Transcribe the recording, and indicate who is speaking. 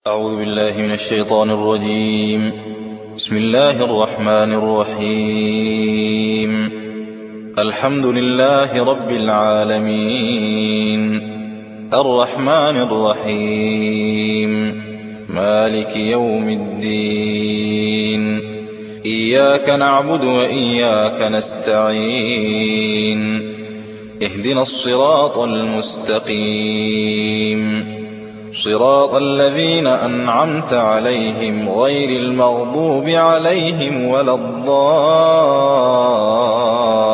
Speaker 1: أعوذ بالله من الشيطان الرجيم. بسم الله الرحمن الرحيم. الحمد لله رب العالمين، الرحمن الرحيم، مالك يوم الدين، إياك نعبد وإياك نستعين، اهدنا الصراط المستقيم، صراط الذين أنعمت عليهم غير المغضوب عليهم ولا الضالين.